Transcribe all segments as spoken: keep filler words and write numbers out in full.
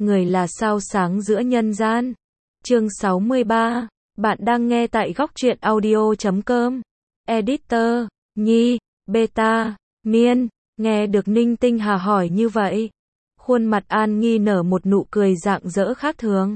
người là sao sáng giữa nhân gian. Chương sáu mươi ba, bạn đang nghe tại góc truyện audio chấm com. Editor, Nhi, Beta, Miên, nghe được Ninh Tinh Hà hỏi như vậy. Khuôn mặt An Nghi nở một nụ cười rạng rỡ khác thường.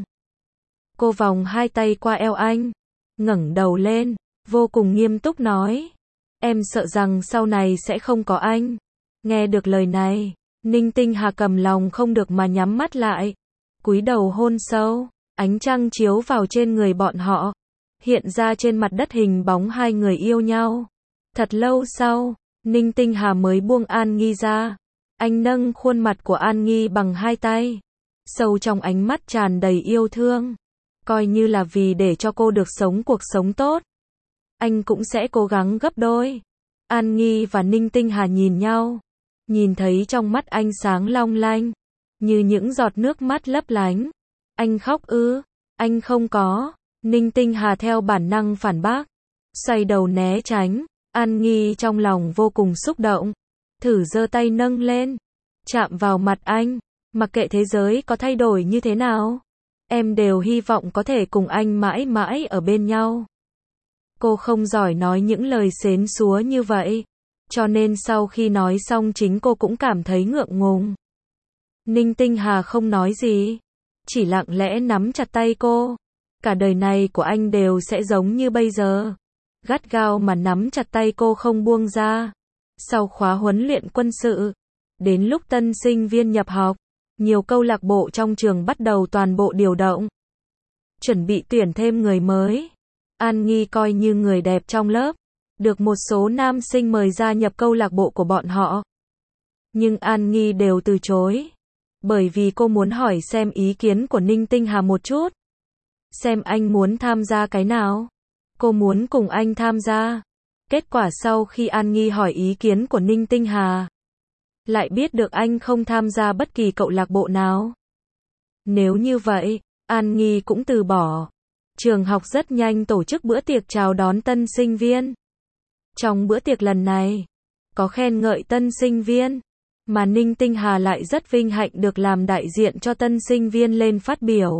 Cô vòng hai tay qua eo anh, ngẩng đầu lên, vô cùng nghiêm túc nói. Em sợ rằng sau này sẽ không có anh. Nghe được lời này, Ninh Tinh Hà cầm lòng không được mà nhắm mắt lại. Cúi đầu hôn sâu, ánh trăng chiếu vào trên người bọn họ. Hiện ra trên mặt đất hình bóng hai người yêu nhau. Thật lâu sau, Ninh Tinh Hà mới buông An Nghi ra. Anh nâng khuôn mặt của An Nghi bằng hai tay. Sâu trong ánh mắt tràn đầy yêu thương. Coi như là vì để cho cô được sống cuộc sống tốt. Anh cũng sẽ cố gắng gấp đôi. An Nghi và Ninh Tinh Hà nhìn nhau. Nhìn thấy trong mắt anh sáng long lanh. Như những giọt nước mắt lấp lánh. Anh khóc ư? Anh không có. Ninh Tinh Hà theo bản năng phản bác. Xoay đầu né tránh. An Nghi trong lòng vô cùng xúc động. Thử giơ tay nâng lên. Chạm vào mặt anh. Mặc kệ thế giới có thay đổi như thế nào. Em đều hy vọng có thể cùng anh mãi mãi ở bên nhau. Cô không giỏi nói những lời xến xúa như vậy. Cho nên sau khi nói xong chính cô cũng cảm thấy ngượng ngùng. Ninh Tinh Hà không nói gì. Chỉ lặng lẽ nắm chặt tay cô. Cả đời này của anh đều sẽ giống như bây giờ. Gắt gao mà nắm chặt tay cô không buông ra. Sau khóa huấn luyện quân sự. Đến lúc tân sinh viên nhập học. Nhiều câu lạc bộ trong trường bắt đầu toàn bộ điều động. Chuẩn bị tuyển thêm người mới. An Nghi coi như người đẹp trong lớp. Được một số nam sinh mời gia nhập câu lạc bộ của bọn họ. Nhưng An Nghi đều từ chối. Bởi vì cô muốn hỏi xem ý kiến của Ninh Tinh Hà một chút. Xem anh muốn tham gia cái nào. Cô muốn cùng anh tham gia. Kết quả sau khi An Nghi hỏi ý kiến của Ninh Tinh Hà. Lại biết được anh không tham gia bất kỳ câu lạc bộ nào. Nếu như vậy, An Nghi cũng từ bỏ. Trường học rất nhanh tổ chức bữa tiệc chào đón tân sinh viên. Trong bữa tiệc lần này, có khen ngợi tân sinh viên, mà Ninh Tinh Hà lại rất vinh hạnh được làm đại diện cho tân sinh viên lên phát biểu.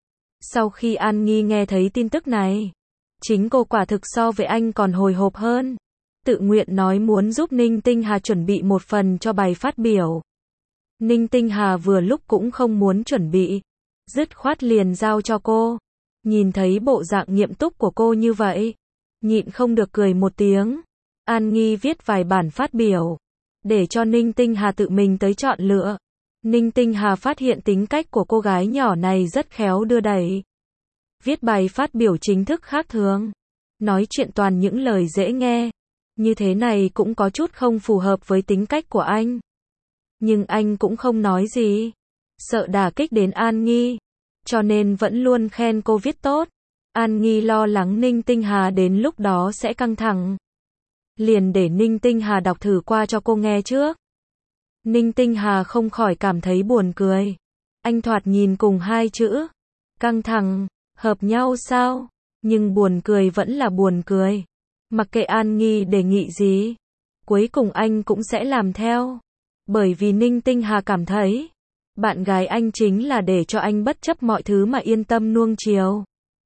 Sau khi An Nghi nghe thấy tin tức này, chính cô quả thực so với anh còn hồi hộp hơn. Tự nguyện nói muốn giúp Ninh Tinh Hà chuẩn bị một phần cho bài phát biểu. Ninh Tinh Hà vừa lúc cũng không muốn chuẩn bị, dứt khoát liền giao cho cô. Nhìn thấy bộ dạng nghiêm túc của cô như vậy, nhịn không được cười một tiếng. An Nghi viết vài bản phát biểu, để cho Ninh Tinh Hà tự mình tới chọn lựa. Ninh Tinh Hà phát hiện tính cách của cô gái nhỏ này rất khéo đưa đẩy. Viết bài phát biểu chính thức khác thường. Nói chuyện toàn những lời dễ nghe. Như thế này cũng có chút không phù hợp với tính cách của anh. Nhưng anh cũng không nói gì. Sợ đả kích đến An Nghi. Cho nên vẫn luôn khen cô viết tốt. An Nghi lo lắng Ninh Tinh Hà đến lúc đó sẽ căng thẳng. Liền để Ninh Tinh Hà đọc thử qua cho cô nghe trước. Ninh Tinh Hà không khỏi cảm thấy buồn cười. Anh thoạt nhìn cùng hai chữ. Căng thẳng, hợp nhau sao? Nhưng buồn cười vẫn là buồn cười. Mặc kệ An Nghi đề nghị gì, cuối cùng anh cũng sẽ làm theo. Bởi vì Ninh Tinh Hà cảm thấy, bạn gái anh chính là để cho anh bất chấp mọi thứ mà yên tâm nuông chiều.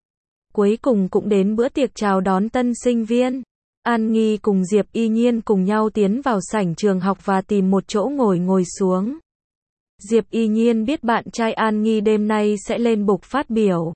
Cuối cùng cũng đến bữa tiệc chào đón tân sinh viên. An Nghi cùng Diệp Y Nhiên cùng nhau tiến vào sảnh trường học và tìm một chỗ ngồi ngồi xuống. Diệp Y Nhiên biết bạn trai An Nghi đêm nay sẽ lên bục phát biểu.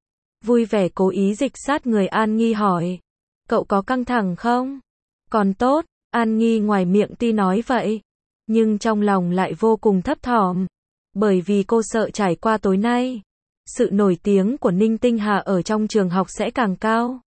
Vui vẻ cố ý dịch sát người An Nghi hỏi. Cậu có căng thẳng không? Còn tốt, An Nghi ngoài miệng tuy nói vậy. Nhưng trong lòng lại vô cùng thấp thỏm. Bởi vì cô sợ trải qua tối nay. Sự nổi tiếng của Ninh Tinh Hà ở trong trường học sẽ càng cao.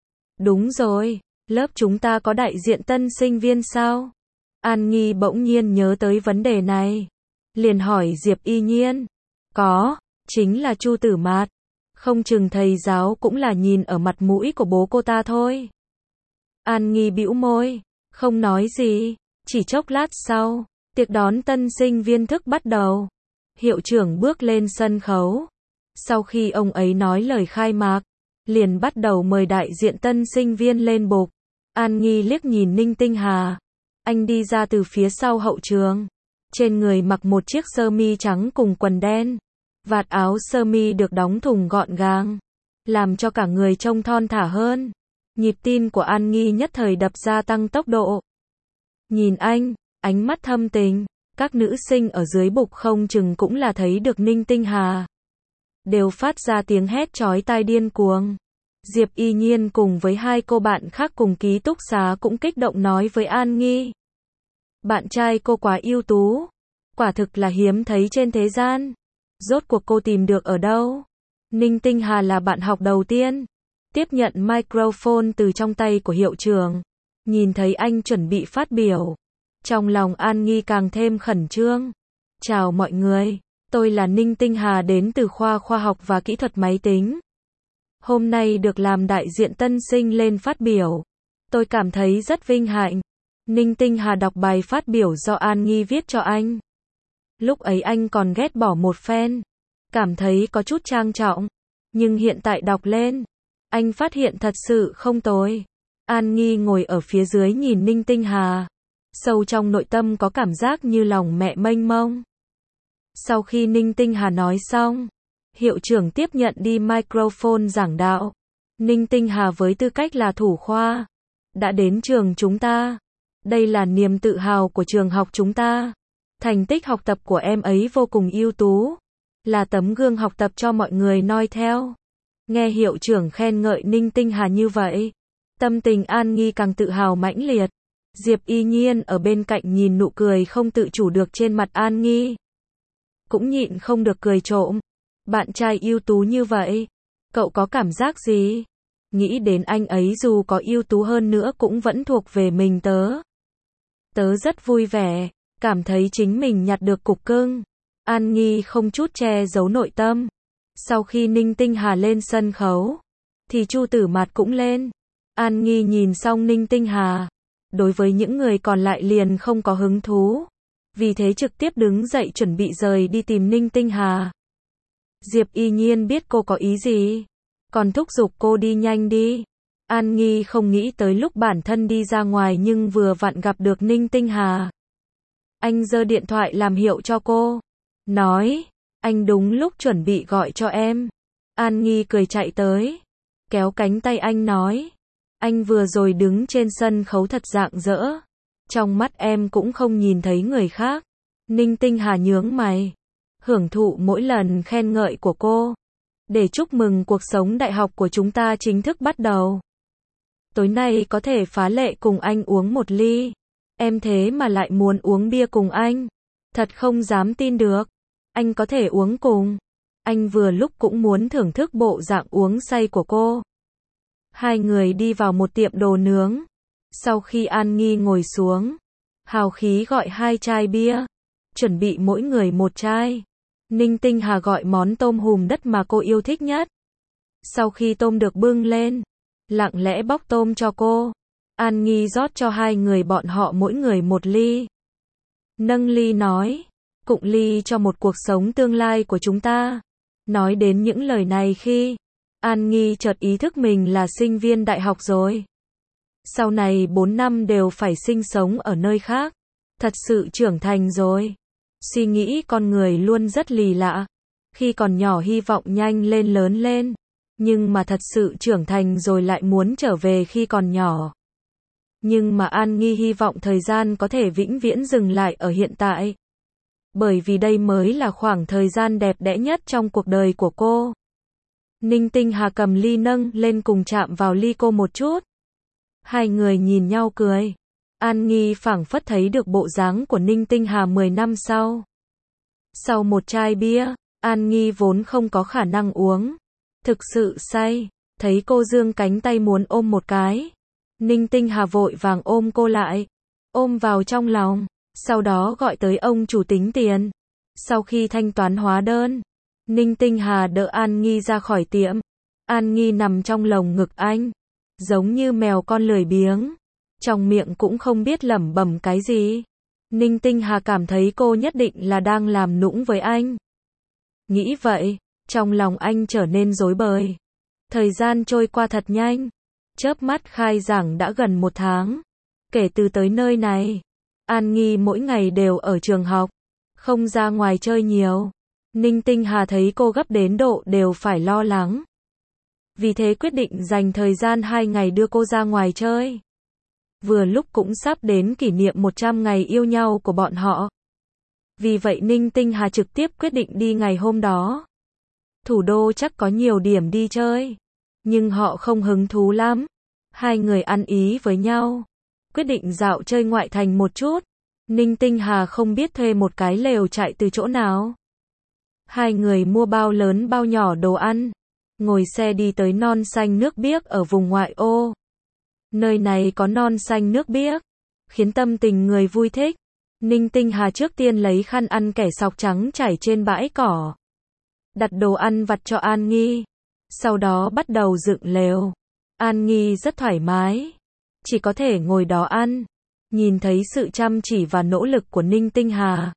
Đúng rồi, lớp chúng ta có đại diện tân sinh viên sao? An Nghi bỗng nhiên nhớ tới vấn đề này. Liền hỏi Diệp Y Nhiên. Có, chính là Chu Tử Mạt. Không chừng thầy giáo cũng là nhìn ở mặt mũi của bố cô ta thôi. An Nghi bĩu môi, không nói gì. Chỉ chốc lát sau, tiệc đón tân sinh viên thức bắt đầu. Hiệu trưởng bước lên sân khấu. Sau khi ông ấy nói lời khai mạc, liền bắt đầu mời đại diện tân sinh viên lên bục. An Nghi liếc nhìn Ninh Tinh Hà. Anh đi ra từ phía sau hậu trường. Trên người mặc một chiếc sơ mi trắng cùng quần đen. Vạt áo sơ mi được đóng thùng gọn gàng, làm cho cả người trông thon thả hơn. Nhịp tim của An Nghi nhất thời đập ra tăng tốc độ. Nhìn anh, ánh mắt thâm tình, các nữ sinh ở dưới bục không chừng cũng là thấy được Ninh Tinh Hà. Đều phát ra tiếng hét chói tai điên cuồng. Diệp Y Nhiên cùng với hai cô bạn khác cùng ký túc xá cũng kích động nói với An Nghi. Bạn trai cô quá ưu tú, quả thực là hiếm thấy trên thế gian. Rốt cuộc cô tìm được ở đâu? Ninh Tinh Hà là bạn học đầu tiên tiếp nhận microphone từ trong tay của hiệu trưởng. Nhìn thấy anh chuẩn bị phát biểu, trong lòng An Nghi càng thêm khẩn trương. Chào mọi người, tôi là Ninh Tinh Hà đến từ khoa khoa học và kỹ thuật máy tính. Hôm nay được làm đại diện tân sinh lên phát biểu. Tôi cảm thấy rất vinh hạnh. Ninh Tinh Hà đọc bài phát biểu do An Nghi viết cho anh. Lúc ấy anh còn ghét bỏ một phen, cảm thấy có chút trang trọng. Nhưng hiện tại đọc lên, anh phát hiện thật sự không tồi. An Nghi ngồi ở phía dưới nhìn Ninh Tinh Hà. Sâu trong nội tâm có cảm giác như lòng mẹ mênh mông. Sau khi Ninh Tinh Hà nói xong, hiệu trưởng tiếp nhận đi microphone giảng đạo. Ninh Tinh Hà với tư cách là thủ khoa, đã đến trường chúng ta. Đây là niềm tự hào của trường học chúng ta. Thành tích học tập của em ấy vô cùng ưu tú, là tấm gương học tập cho mọi người noi theo. Nghe hiệu trưởng khen ngợi Ninh Tinh Hà như vậy, tâm tình An Nghi càng tự hào mãnh liệt. Diệp Y Nhiên ở bên cạnh nhìn nụ cười không tự chủ được trên mặt An Nghi, cũng nhịn không được cười trộm. Bạn trai ưu tú như vậy, cậu có cảm giác gì? Nghĩ đến anh ấy dù có ưu tú hơn nữa cũng vẫn thuộc về mình tớ. Tớ rất vui vẻ, cảm thấy chính mình nhặt được cục cưng. An Nghi không chút che giấu nội tâm. Sau khi Ninh Tinh Hà lên sân khấu, thì Chu Tử Mạt cũng lên. An Nghi nhìn xong Ninh Tinh Hà, đối với những người còn lại liền không có hứng thú. Vì thế trực tiếp đứng dậy chuẩn bị rời đi tìm Ninh Tinh Hà. Diệp Y Nhiên biết cô có ý gì, còn thúc giục cô đi nhanh đi. An Nghi không nghĩ tới lúc bản thân đi ra ngoài nhưng vừa vặn gặp được Ninh Tinh Hà. Anh giơ điện thoại làm hiệu cho cô, nói, anh đúng lúc chuẩn bị gọi cho em. An Nghi cười chạy tới, kéo cánh tay anh nói, anh vừa rồi đứng trên sân khấu thật rạng rỡ. Trong mắt em cũng không nhìn thấy người khác. Ninh Tinh Hà nhướng mày, hưởng thụ mỗi lần khen ngợi của cô. Để chúc mừng cuộc sống đại học của chúng ta chính thức bắt đầu. Tối nay có thể phá lệ cùng anh uống một ly. Em thế mà lại muốn uống bia cùng anh. Thật không dám tin được. Anh có thể uống cùng. Anh vừa lúc cũng muốn thưởng thức bộ dạng uống say của cô. Hai người đi vào một tiệm đồ nướng. Sau khi An Nghi ngồi xuống, hào khí gọi hai chai bia, chuẩn bị mỗi người một chai. Ninh Tinh Hà gọi món tôm hùm đất mà cô yêu thích nhất. Sau khi tôm được bưng lên, lặng lẽ bóc tôm cho cô. An Nghi rót cho hai người bọn họ mỗi người một ly. Nâng ly nói, cụng ly cho một cuộc sống tương lai của chúng ta. Nói đến những lời này khi An Nghi chợt ý thức mình là sinh viên đại học rồi. Sau này bốn năm đều phải sinh sống ở nơi khác. Thật sự trưởng thành rồi. Suy nghĩ con người luôn rất lì lạ. Khi còn nhỏ hy vọng nhanh lên lớn lên. Nhưng mà thật sự trưởng thành rồi lại muốn trở về khi còn nhỏ. Nhưng mà An Nghi hy vọng thời gian có thể vĩnh viễn dừng lại ở hiện tại. Bởi vì đây mới là khoảng thời gian đẹp đẽ nhất trong cuộc đời của cô. Ninh Tinh Hà cầm ly nâng lên cùng chạm vào ly cô một chút. Hai người nhìn nhau cười. An Nghi phảng phất thấy được bộ dáng của Ninh Tinh Hà mười năm sau. Sau một chai bia, An Nghi vốn không có khả năng uống. Thực sự say, thấy cô giương cánh tay muốn ôm một cái. Ninh Tinh Hà vội vàng ôm cô lại, ôm vào trong lòng, sau đó gọi tới ông chủ tính tiền. Sau khi thanh toán hóa đơn, Ninh Tinh Hà đỡ An Nghi ra khỏi tiệm. An Nghi nằm trong lồng ngực anh, giống như mèo con lười biếng, trong miệng cũng không biết lẩm bẩm cái gì. Ninh Tinh Hà cảm thấy cô nhất định là đang làm nũng với anh. Nghĩ vậy, trong lòng anh trở nên rối bời. Thời gian trôi qua thật nhanh. Chớp mắt khai giảng đã gần một tháng. Kể từ tới nơi này, An Nghi mỗi ngày đều ở trường học, không ra ngoài chơi nhiều. Ninh Tinh Hà thấy cô gấp đến độ đều phải lo lắng. Vì thế quyết định dành thời gian hai ngày đưa cô ra ngoài chơi. Vừa lúc cũng sắp đến kỷ niệm một trăm ngày yêu nhau của bọn họ. Vì vậy Ninh Tinh Hà trực tiếp quyết định đi ngày hôm đó. Thủ đô chắc có nhiều điểm đi chơi, nhưng họ không hứng thú lắm. Hai người ăn ý với nhau, quyết định dạo chơi ngoại thành một chút. Ninh Tinh Hà không biết thuê một cái lều trại từ chỗ nào. Hai người mua bao lớn bao nhỏ đồ ăn, ngồi xe đi tới non xanh nước biếc ở vùng ngoại ô. Nơi này có non xanh nước biếc, khiến tâm tình người vui thích. Ninh Tinh Hà trước tiên lấy khăn ăn kẻ sọc trắng trải trên bãi cỏ. Đặt đồ ăn vặt cho An Nghi. Sau đó bắt đầu dựng lều. An Nghi rất thoải mái, chỉ có thể ngồi đó ăn. Nhìn thấy sự chăm chỉ và nỗ lực của Ninh Tinh Hà,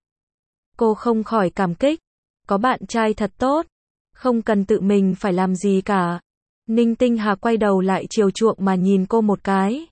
cô không khỏi cảm kích. Có bạn trai thật tốt, không cần tự mình phải làm gì cả. Ninh Tinh Hà quay đầu lại chiều chuộng mà nhìn cô một cái.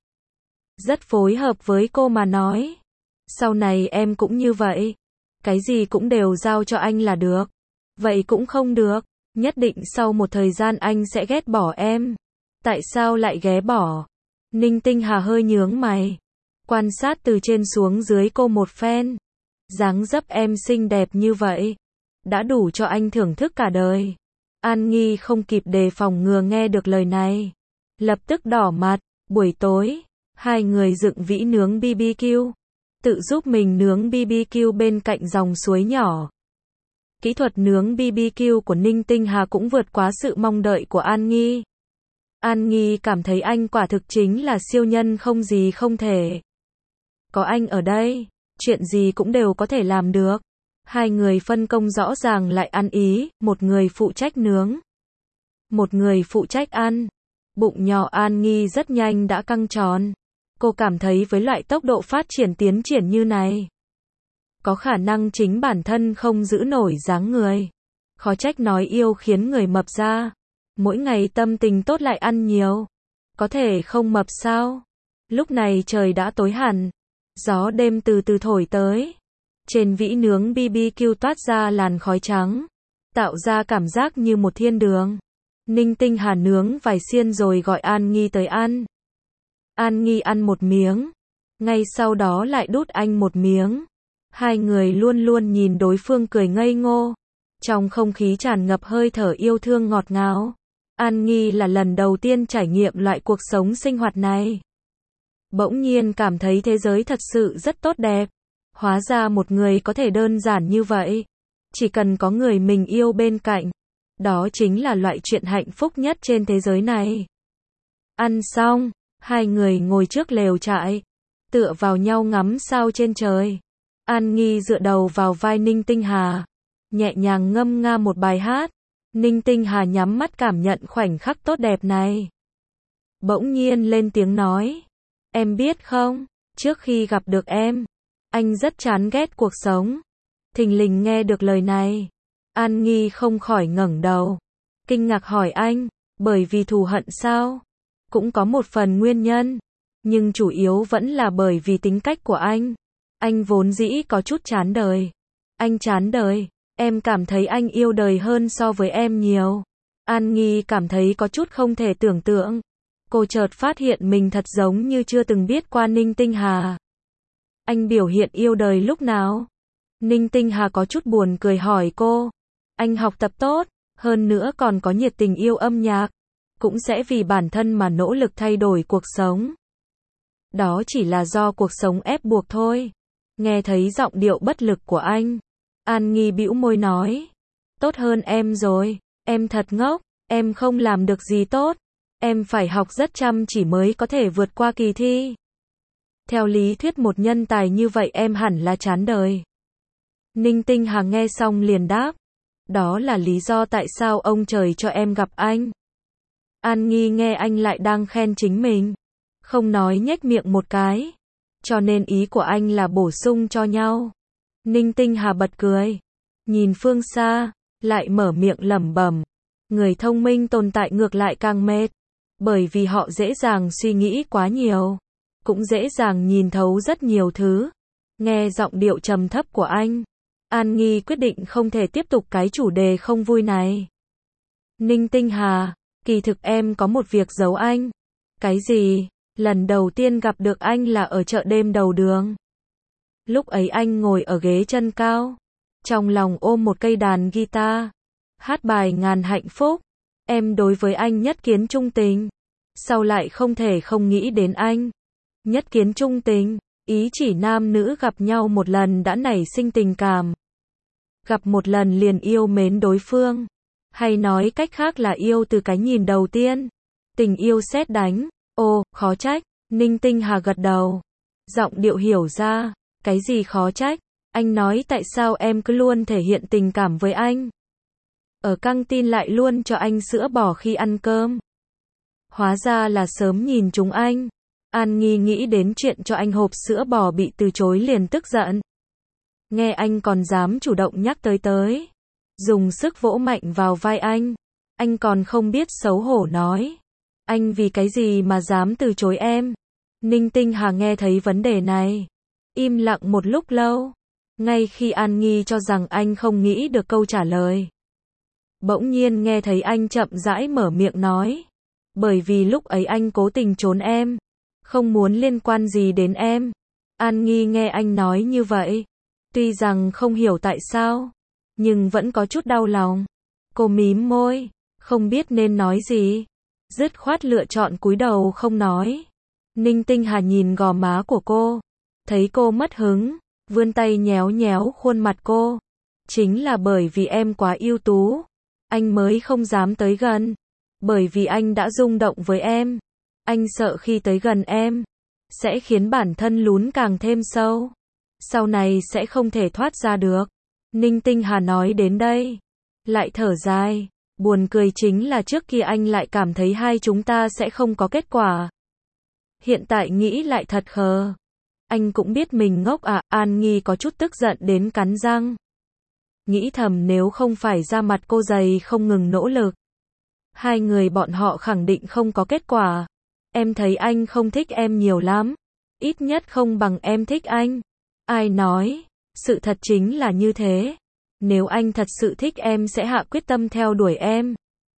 Rất phối hợp với cô mà nói. Sau này em cũng như vậy. Cái gì cũng đều giao cho anh là được. Vậy cũng không được. Nhất định sau một thời gian anh sẽ ghét bỏ em. Tại sao lại ghét bỏ? Ninh Tinh Hà hơi nhướng mày. Quan sát từ trên xuống dưới cô một phen. Dáng dấp em xinh đẹp như vậy, đã đủ cho anh thưởng thức cả đời. An Nghi không kịp đề phòng ngừa nghe được lời này. Lập tức đỏ mặt. Buổi tối, hai người dựng vĩ nướng bê bê quy. Tự giúp mình nướng bê bê quy bên cạnh dòng suối nhỏ. Kỹ thuật nướng bê bê quy của Ninh Tinh Hà cũng vượt quá sự mong đợi của An Nghi. An Nghi cảm thấy anh quả thực chính là siêu nhân không gì không thể. Có anh ở đây, chuyện gì cũng đều có thể làm được. Hai người phân công rõ ràng lại ăn ý, một người phụ trách nướng, một người phụ trách ăn. Bụng nhỏ An Nghi rất nhanh đã căng tròn. Cô cảm thấy với loại tốc độ phát triển tiến triển như này, có khả năng chính bản thân không giữ nổi dáng người. Khó trách nói yêu khiến người mập ra. Mỗi ngày tâm tình tốt lại ăn nhiều, có thể không mập sao? Lúc này trời đã tối hẳn, gió đêm từ từ thổi tới. Trên vĩ nướng bê bê quy toát ra làn khói trắng, tạo ra cảm giác như một thiên đường. Ninh Tinh Hà nướng vài xiên rồi gọi An Nghi tới ăn. An Nghi ăn một miếng, ngay sau đó lại đút anh một miếng. Hai người luôn luôn nhìn đối phương cười ngây ngô. Trong không khí tràn ngập hơi thở yêu thương ngọt ngào. An Nghi là lần đầu tiên trải nghiệm loại cuộc sống sinh hoạt này. Bỗng nhiên cảm thấy thế giới thật sự rất tốt đẹp. Hóa ra một người có thể đơn giản như vậy. Chỉ cần có người mình yêu bên cạnh. Đó chính là loại chuyện hạnh phúc nhất trên thế giới này. Ăn xong, hai người ngồi trước lều trại, tựa vào nhau ngắm sao trên trời. An Nghi dựa đầu vào vai Ninh Tinh Hà, nhẹ nhàng ngâm nga một bài hát. Ninh Tinh Hà nhắm mắt cảm nhận khoảnh khắc tốt đẹp này. Bỗng nhiên lên tiếng nói. Em biết không, trước khi gặp được em, anh rất chán ghét cuộc sống. Thình lình nghe được lời này, An Nghi không khỏi ngẩng đầu, kinh ngạc hỏi anh, bởi vì thù hận sao? Cũng có một phần nguyên nhân, nhưng chủ yếu vẫn là bởi vì tính cách của anh. Anh vốn dĩ có chút chán đời. Anh chán đời, em cảm thấy anh yêu đời hơn so với em nhiều. An Nghi cảm thấy có chút không thể tưởng tượng. Cô chợt phát hiện mình thật giống như chưa từng biết qua Ninh Tinh Hà. Anh biểu hiện yêu đời lúc nào? Ninh Tinh Hà có chút buồn cười hỏi cô. Anh học tập tốt, hơn nữa còn có nhiệt tình yêu âm nhạc. Cũng sẽ vì bản thân mà nỗ lực thay đổi cuộc sống. Đó chỉ là do cuộc sống ép buộc thôi. Nghe thấy giọng điệu bất lực của anh, An Nghi bĩu môi nói. Tốt hơn em rồi, em thật ngốc, em không làm được gì tốt. Em phải học rất chăm chỉ mới có thể vượt qua kỳ thi. Theo lý thuyết một nhân tài như vậy em hẳn là chán đời. Ninh Tinh Hà nghe xong liền đáp. Đó là lý do tại sao ông trời cho em gặp anh. An Nghi nghe anh lại đang khen chính mình, không nói nhếch miệng một cái. Cho nên ý của anh là bổ sung cho nhau. Ninh Tinh Hà bật cười, nhìn phương xa, lại mở miệng lẩm bẩm. Người thông minh tồn tại ngược lại càng mệt, bởi vì họ dễ dàng suy nghĩ quá nhiều, cũng dễ dàng nhìn thấu rất nhiều thứ. Nghe giọng điệu trầm thấp của anh, An Nghi quyết định không thể tiếp tục cái chủ đề không vui này. Ninh Tinh Hà, kỳ thực em có một việc giấu anh. Cái gì? Lần đầu tiên gặp được anh là ở chợ đêm đầu đường. Lúc ấy anh ngồi ở ghế chân cao, trong lòng ôm một cây đàn guitar, hát bài Ngàn Hạnh Phúc. Em đối với anh nhất kiến trung tình, sau lại không thể không nghĩ đến anh. Nhất kiến trung tình, ý chỉ nam nữ gặp nhau một lần đã nảy sinh tình cảm. Gặp một lần liền yêu mến đối phương, hay nói cách khác là yêu từ cái nhìn đầu tiên. Tình yêu sét đánh. Ồ, khó trách. Ninh Tinh Hà gật đầu, giọng điệu hiểu ra. Cái gì khó trách? Anh nói tại sao em cứ luôn thể hiện tình cảm với anh? Ở căng tin lại luôn cho anh sữa bò khi ăn cơm. Hóa ra là sớm nhìn chúng anh. An Nghi nghĩ đến chuyện cho anh hộp sữa bò bị từ chối liền tức giận. Nghe anh còn dám chủ động nhắc tới tới. Dùng sức vỗ mạnh vào vai anh. Anh còn không biết xấu hổ nói. Anh vì cái gì mà dám từ chối em? Ninh Tinh Hà nghe thấy vấn đề này, im lặng một lúc lâu. Ngay khi An Nghi cho rằng anh không nghĩ được câu trả lời, bỗng nhiên nghe thấy anh chậm rãi mở miệng nói. Bởi vì lúc ấy anh cố tình trốn em, không muốn liên quan gì đến em. An Nghi nghe anh nói như vậy, tuy rằng không hiểu tại sao, nhưng vẫn có chút đau lòng. Cô mím môi, không biết nên nói gì, dứt khoát lựa chọn cúi đầu không nói. Ninh Tinh Hà nhìn gò má của cô, thấy cô mất hứng, vươn tay nhéo nhéo khuôn mặt cô. Chính là bởi vì em quá ưu tú, anh mới không dám tới gần. Bởi vì anh đã rung động với em, anh sợ khi tới gần em, sẽ khiến bản thân lún càng thêm sâu. Sau này sẽ không thể thoát ra được. Ninh Tinh Hà nói đến đây, lại thở dài. Buồn cười chính là trước kia anh lại cảm thấy hai chúng ta sẽ không có kết quả. Hiện tại nghĩ lại thật khờ. Anh cũng biết mình ngốc à. An Nghi có chút tức giận đến cắn răng. Nghĩ thầm nếu không phải ra mặt cô dày không ngừng nỗ lực, hai người bọn họ khẳng định không có kết quả. Em thấy anh không thích em nhiều lắm. Ít nhất không bằng em thích anh. Ai nói? Sự thật chính là như thế. Nếu anh thật sự thích em sẽ hạ quyết tâm theo đuổi em.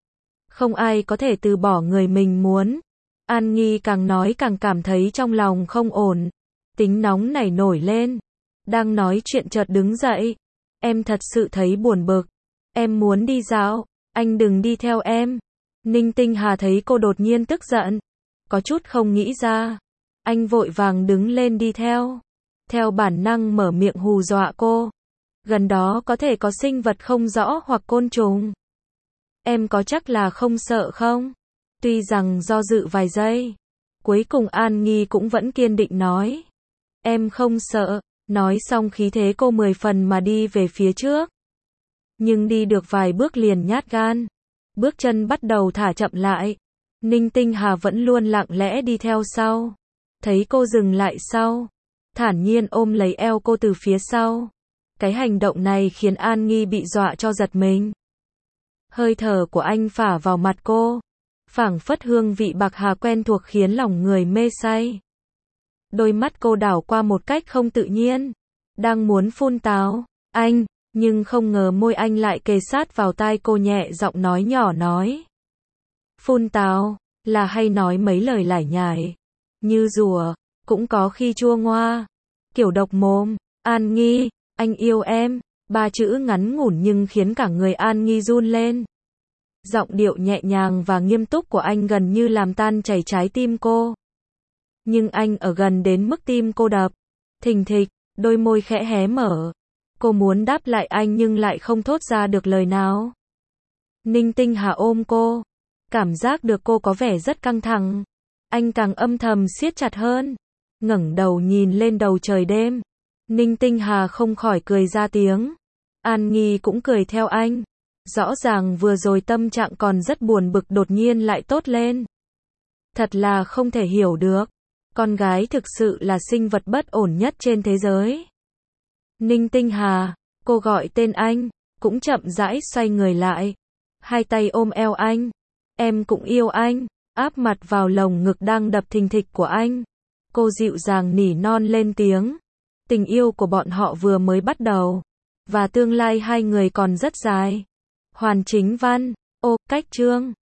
Không ai có thể từ bỏ người mình muốn. An Nghi càng nói càng cảm thấy trong lòng không ổn. Tính nóng nảy nổi lên. Đang nói chuyện chợt đứng dậy. Em thật sự thấy buồn bực. Em muốn đi dạo. Anh đừng đi theo em. Ninh Tinh Hà thấy cô đột nhiên tức giận, có chút không nghĩ ra. Anh vội vàng đứng lên đi theo. Theo bản năng mở miệng hù dọa cô. Gần đó có thể có sinh vật không rõ hoặc côn trùng. Em có chắc là không sợ không? Tuy rằng do dự vài giây, cuối cùng An Nghi cũng vẫn kiên định nói. Em không sợ. Nói xong khí thế cô mười phần mà đi về phía trước. Nhưng đi được vài bước liền nhát gan. Bước chân bắt đầu thả chậm lại. Ninh Tinh Hà vẫn luôn lặng lẽ đi theo sau. Thấy cô dừng lại sau, thản nhiên ôm lấy eo cô từ phía sau. Cái hành động này khiến An Nghi bị dọa cho giật mình. Hơi thở của anh phả vào mặt cô, phảng phất hương vị bạc hà quen thuộc khiến lòng người mê say. Đôi mắt cô đảo qua một cách không tự nhiên, đang muốn phun táo. Anh, nhưng không ngờ môi anh lại kề sát vào tai cô nhẹ giọng nói nhỏ nói. Phun táo, là hay nói mấy lời lải nhải, như rùa, cũng có khi chua ngoa, kiểu độc mồm. An Nghi, anh yêu em, ba chữ ngắn ngủn nhưng khiến cả người An Nghi run lên. Giọng điệu nhẹ nhàng và nghiêm túc của anh gần như làm tan chảy trái tim cô. Nhưng anh ở gần đến mức tim cô đập thình thịch, đôi môi khẽ hé mở. Cô muốn đáp lại anh nhưng lại không thốt ra được lời nào. Ninh Tinh Hà ôm cô, cảm giác được cô có vẻ rất căng thẳng. Anh càng âm thầm siết chặt hơn, ngẩng đầu nhìn lên bầu trời đêm. Ninh Tinh Hà không khỏi cười ra tiếng. An Nghi cũng cười theo anh. Rõ ràng vừa rồi tâm trạng còn rất buồn bực đột nhiên lại tốt lên. Thật là không thể hiểu được. Con gái thực sự là sinh vật bất ổn nhất trên thế giới. Ninh Tinh Hà, cô gọi tên anh, cũng chậm rãi xoay người lại. Hai tay ôm eo anh. Em cũng yêu anh, áp mặt vào lồng ngực đang đập thình thịch của anh. Cô dịu dàng nỉ non lên tiếng. Tình yêu của bọn họ vừa mới bắt đầu. và tương lai hai người còn rất dài. Hoàn Chính Văn. Ô, cách chương.